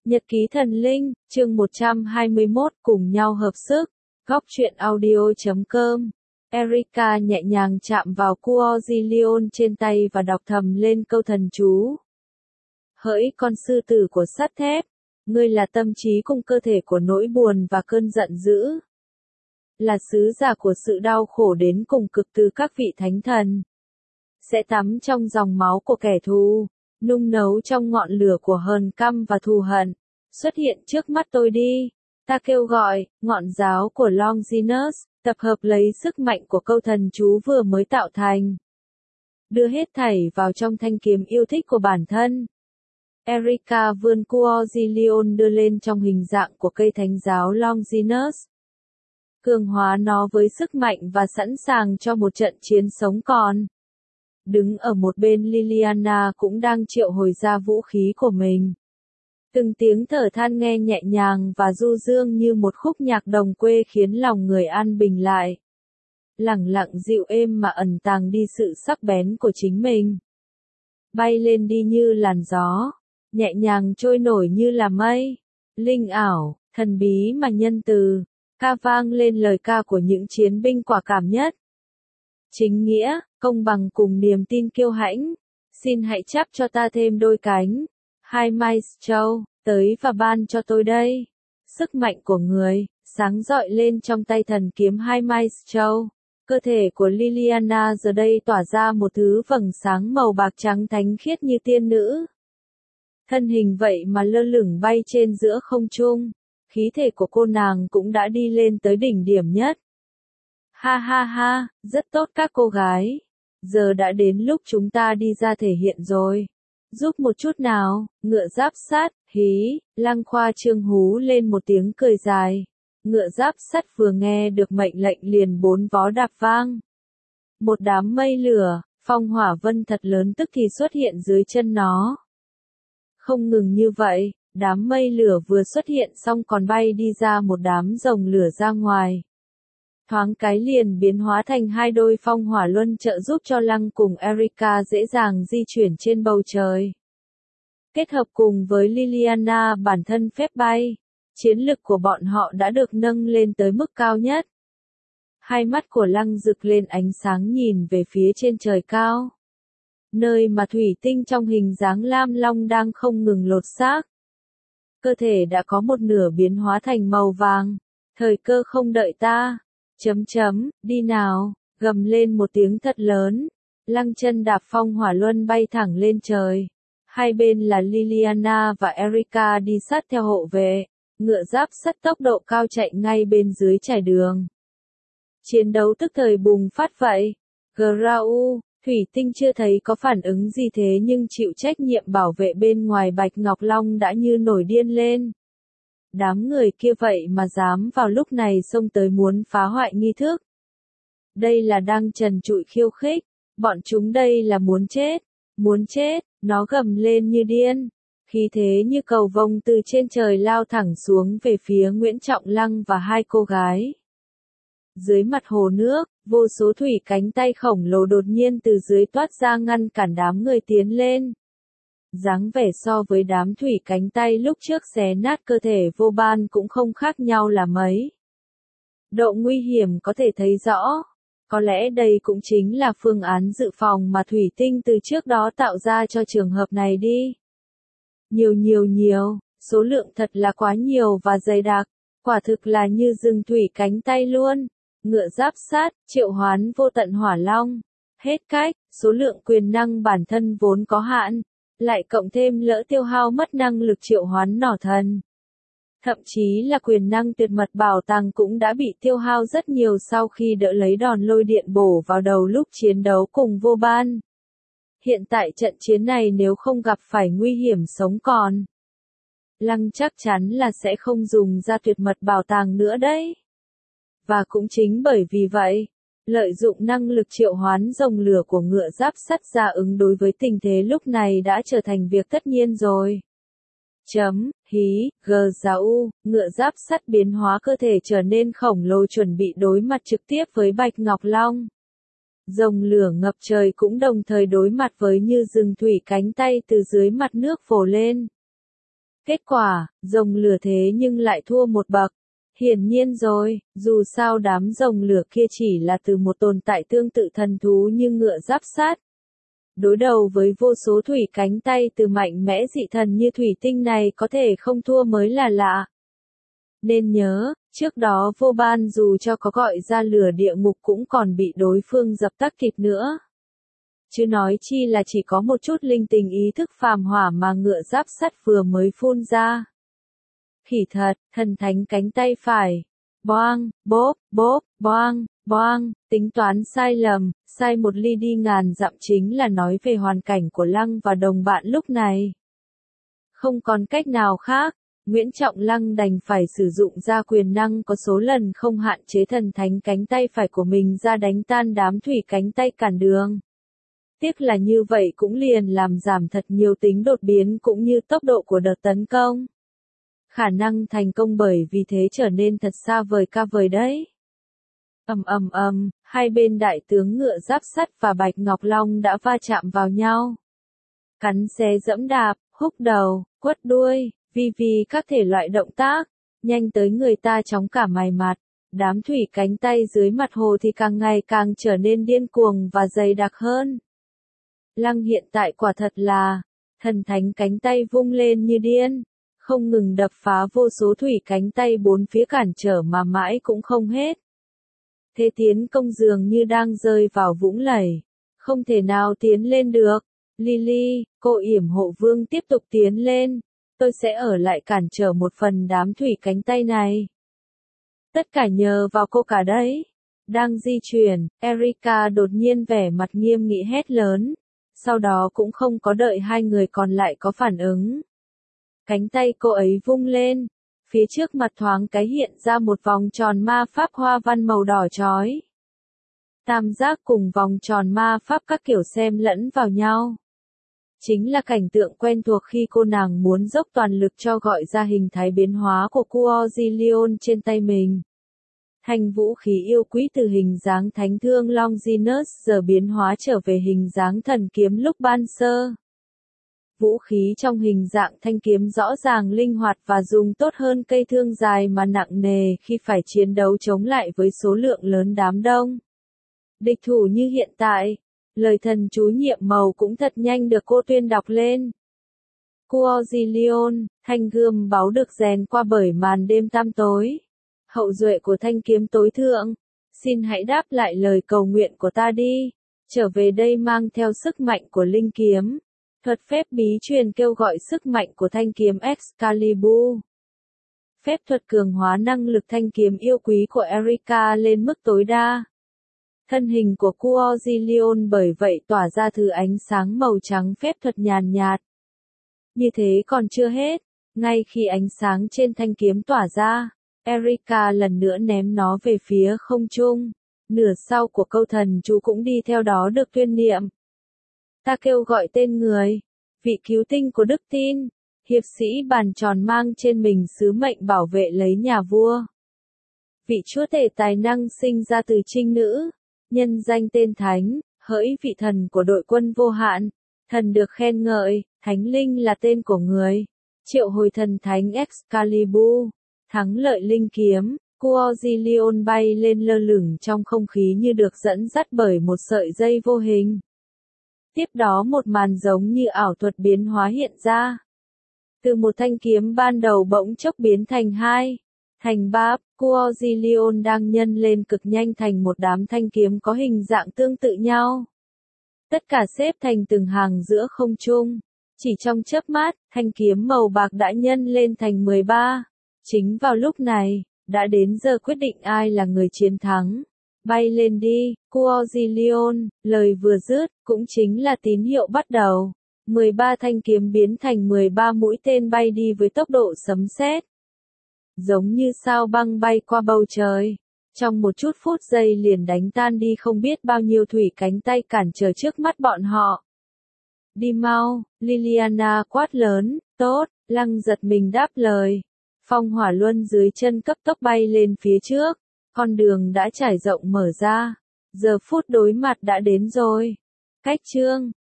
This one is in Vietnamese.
Nhật ký thần linh, chương 121 cùng nhau hợp sức. Góc truyện audio.com. Erika nhẹ nhàng chạm vào Quorzilion trên tay và đọc thầm lên câu thần chú. Hỡi con sư tử của sắt thép, ngươi là tâm trí cùng cơ thể của nỗi buồn và cơn giận dữ. Là sứ giả của sự đau khổ đến cùng cực từ các vị thánh thần. Sẽ tắm trong dòng máu của kẻ thù, nung nấu trong ngọn lửa của hờn căm và thù hận. Xuất hiện trước mắt tôi đi, ta kêu gọi, ngọn giáo của Longinus, tập hợp lấy sức mạnh của câu thần chú vừa mới tạo thành. Đưa hết thảy vào trong thanh kiếm yêu thích của bản thân. Erika vươn Quorzilion đưa lên trong hình dạng của cây thánh giáo Longinus. Cường hóa nó với sức mạnh và sẵn sàng cho một trận chiến sống còn. Đứng ở một bên Liliana cũng đang triệu hồi ra vũ khí của mình. Từng tiếng thở than nghe nhẹ nhàng và du dương như một khúc nhạc đồng quê khiến lòng người an bình lại. Lẳng lặng dịu êm mà ẩn tàng đi sự sắc bén của chính mình. Bay lên đi như làn gió, nhẹ nhàng trôi nổi như là mây, linh ảo, thần bí mà nhân từ, ca vang lên lời ca của những chiến binh quả cảm nhất. Chính nghĩa, công bằng cùng niềm tin kiêu hãnh, xin hãy chắp cho ta thêm đôi cánh. Hai Maestro, tới và ban cho tôi đây. Sức mạnh của người, sáng rọi lên trong tay thần kiếm Hai Maestro. Cơ thể của Liliana giờ đây tỏa ra một thứ vầng sáng màu bạc trắng thánh khiết như tiên nữ. Thân hình vậy mà lơ lửng bay trên giữa không trung. Khí thể của cô nàng cũng đã đi lên tới đỉnh điểm nhất. Ha ha ha, rất tốt các cô gái. Giờ đã đến lúc chúng ta đi ra thể hiện rồi. Giúp một chút nào, ngựa giáp sắt, hí, Lăng Khoa Trương hú lên một tiếng cười dài. Ngựa giáp sắt vừa nghe được mệnh lệnh liền bốn vó đạp vang. Một đám mây lửa, phong hỏa vân thật lớn tức thì xuất hiện dưới chân nó. Không ngừng như vậy, đám mây lửa vừa xuất hiện xong còn bay đi ra một đám rồng lửa ra ngoài. Thoáng cái liền biến hóa thành hai đôi phong hỏa luân trợ giúp cho Lăng cùng Erika dễ dàng di chuyển trên bầu trời. Kết hợp cùng với Liliana bản thân phép bay, chiến lực của bọn họ đã được nâng lên tới mức cao nhất. Hai mắt của Lăng rực lên ánh sáng nhìn về phía trên trời cao. Nơi mà thủy tinh trong hình dáng lam long đang không ngừng lột xác. Cơ thể đã có một nửa biến hóa thành màu vàng. Thời cơ không đợi ta. Đi nào, gầm lên một tiếng thật lớn. Lăng chân đạp phong hỏa luân bay thẳng lên trời. Hai bên là Liliana và Erika đi sát theo hộ vệ. Ngựa giáp sắt tốc độ cao chạy ngay bên dưới trải đường. Chiến đấu tức thời bùng phát vậy. Grau, thủy tinh chưa thấy có phản ứng gì thế nhưng chịu trách nhiệm bảo vệ bên ngoài Bạch Ngọc Long đã như nổi điên lên. Đám người kia vậy mà dám vào lúc này xông tới muốn phá hoại nghi thức. Đây là đang trần trụi khiêu khích, bọn chúng đây là muốn chết, nó gầm lên như điên. Khí thế như cầu vồng từ trên trời lao thẳng xuống về phía Nguyễn Trọng Lăng và hai cô gái. Dưới mặt hồ nước, vô số thủy cánh tay khổng lồ đột nhiên từ dưới toát ra ngăn cản đám người tiến lên. Dáng vẻ so với đám thủy cánh tay lúc trước xé nát cơ thể vô ban cũng không khác nhau là mấy. Độ nguy hiểm có thể thấy rõ. Có lẽ đây cũng chính là phương án dự phòng mà thủy tinh từ trước đó tạo ra cho trường hợp này đi. Nhiều, số lượng thật là quá nhiều và dày đặc, quả thực là như rừng thủy cánh tay luôn. Ngựa giáp sắt, triệu hoán vô tận hỏa long. Hết cách, số lượng quyền năng bản thân vốn có hạn, lại cộng thêm lỡ tiêu hao mất năng lực triệu hoán nỏ thần. Thậm chí là quyền năng tuyệt mật bảo tàng cũng đã bị tiêu hao rất nhiều sau khi đỡ lấy đòn lôi điện bổ vào đầu lúc chiến đấu cùng vô ban. Hiện tại trận chiến này nếu không gặp phải nguy hiểm sống còn, Lăng chắc chắn là sẽ không dùng ra tuyệt mật bảo tàng nữa đấy. Và cũng chính bởi vì vậy, lợi dụng năng lực triệu hoán rồng lửa của ngựa giáp sắt ra ứng đối với tình thế lúc này đã trở thành việc tất nhiên rồi. Ngựa giáp sắt biến hóa cơ thể trở nên khổng lồ chuẩn bị đối mặt trực tiếp với Bạch Ngọc Long. Rồng lửa ngập trời cũng đồng thời đối mặt với như rừng thủy cánh tay từ dưới mặt nước vồ lên. Kết quả, rồng lửa thế nhưng lại thua một bậc. Hiển nhiên rồi, dù sao đám rồng lửa kia chỉ là từ một tồn tại tương tự thần thú như ngựa giáp sát. Đối đầu với vô số thủy cánh tay từ mạnh mẽ dị thần như thủy tinh này có thể không thua mới là lạ. Nên nhớ, trước đó vô ban dù cho có gọi ra lửa địa ngục cũng còn bị đối phương dập tắt kịp nữa. Chứ nói chi là chỉ có một chút linh tình ý thức phàm hỏa mà ngựa giáp sắt vừa mới phun ra. Khỉ thật, thần thánh cánh tay phải. Boang, bốp, bốp, boang, boang, tính toán sai lầm, sai một ly đi ngàn dặm chính là nói về hoàn cảnh của Lăng và đồng bạn lúc này. Không còn cách nào khác, Nguyễn Trọng Lăng đành phải sử dụng ra quyền năng có số lần không hạn chế thần thánh cánh tay phải của mình ra đánh tan đám thủy cánh tay cản đường. Tiếc là như vậy cũng liền làm giảm thật nhiều tính đột biến cũng như tốc độ của đợt tấn công. Khả năng thành công bởi vì thế trở nên thật xa vời ca vời đấy. Hai bên đại tướng ngựa giáp sắt và Bạch Ngọc Long đã va chạm vào nhau. Cắn xé dẫm đạp, húc đầu, quất đuôi, vì các thể loại động tác, nhanh tới người ta chóng cả mày mặt. Đám thủy cánh tay dưới mặt hồ thì càng ngày càng trở nên điên cuồng và dày đặc hơn. Lăng hiện tại quả thật là, thần thánh cánh tay vung lên như điên, không ngừng đập phá vô số thủy cánh tay bốn phía cản trở mà mãi cũng không hết. Thế tiến công dường như đang rơi vào vũng lầy, không thể nào tiến lên được. Lily, cô yểm hộ vương tiếp tục tiến lên, tôi sẽ ở lại cản trở một phần đám thủy cánh tay này. Tất cả nhờ vào cô cả đấy. Đang di chuyển, Erika đột nhiên vẻ mặt nghiêm nghị hét lớn, sau đó cũng không có đợi hai người còn lại có phản ứng. Cánh tay cô ấy vung lên, phía trước mặt thoáng cái hiện ra một vòng tròn ma pháp hoa văn màu đỏ chói. Tam giác cùng vòng tròn ma pháp các kiểu xen lẫn vào nhau. Chính là cảnh tượng quen thuộc khi cô nàng muốn dốc toàn lực cho gọi ra hình thái biến hóa của Quazilion trên tay mình. Thanh vũ khí yêu quý từ hình dáng thánh thương Longinus giờ biến hóa trở về hình dáng thần kiếm lúc ban sơ. Vũ khí trong hình dạng thanh kiếm rõ ràng linh hoạt và dùng tốt hơn cây thương dài mà nặng nề khi phải chiến đấu chống lại với số lượng lớn đám đông. Địch thủ như hiện tại, lời thần chú nhiệm màu cũng thật nhanh được cô tuyên đọc lên. Quazilion, thanh gươm báu được rèn qua bởi màn đêm tăm tối. Hậu duệ của thanh kiếm tối thượng, xin hãy đáp lại lời cầu nguyện của ta đi, trở về đây mang theo sức mạnh của linh kiếm. Thuật phép bí truyền kêu gọi sức mạnh của thanh kiếm Excalibur. Phép thuật cường hóa năng lực thanh kiếm yêu quý của Erika lên mức tối đa. Thân hình của Quazilion bởi vậy tỏa ra thứ ánh sáng màu trắng phép thuật nhàn nhạt. Như thế còn chưa hết, ngay khi ánh sáng trên thanh kiếm tỏa ra, Erika lần nữa ném nó về phía không trung. Nửa sau của câu thần chú cũng đi theo đó được tuyên niệm. Ta kêu gọi tên người, vị cứu tinh của đức tin, hiệp sĩ bàn tròn mang trên mình sứ mệnh bảo vệ lấy nhà vua. Vị chúa tể tài năng sinh ra từ trinh nữ, nhân danh tên thánh, hỡi vị thần của đội quân vô hạn, thần được khen ngợi, thánh linh là tên của người. Triệu hồi thần thánh Excalibur, thắng lợi linh kiếm, Quazilion bay lên lơ lửng trong không khí như được dẫn dắt bởi một sợi dây vô hình. Tiếp đó một màn giống như ảo thuật biến hóa hiện ra. Từ một thanh kiếm ban đầu bỗng chốc biến thành hai, thành ba, Quazilion đang nhân lên cực nhanh thành một đám thanh kiếm có hình dạng tương tự nhau. Tất cả xếp thành từng hàng giữa không trung. Chỉ trong chớp mắt, thanh kiếm màu bạc đã nhân lên thành 13. Chính vào lúc này, đã đến giờ quyết định ai là người chiến thắng. Bay lên đi, Quazilion, lời vừa dứt, cũng chính là tín hiệu bắt đầu. 13 thanh kiếm biến thành 13 mũi tên bay đi với tốc độ sấm sét. Giống như sao băng bay qua bầu trời. Trong một chút phút giây liền đánh tan đi không biết bao nhiêu thủy cánh tay cản trở trước mắt bọn họ. Đi mau, Liliana quát lớn, tốt, Lăng giật mình đáp lời. Phong hỏa luân dưới chân cấp tốc bay lên phía trước, con đường đã trải rộng mở ra, giờ phút đối mặt đã đến rồi. Cách chương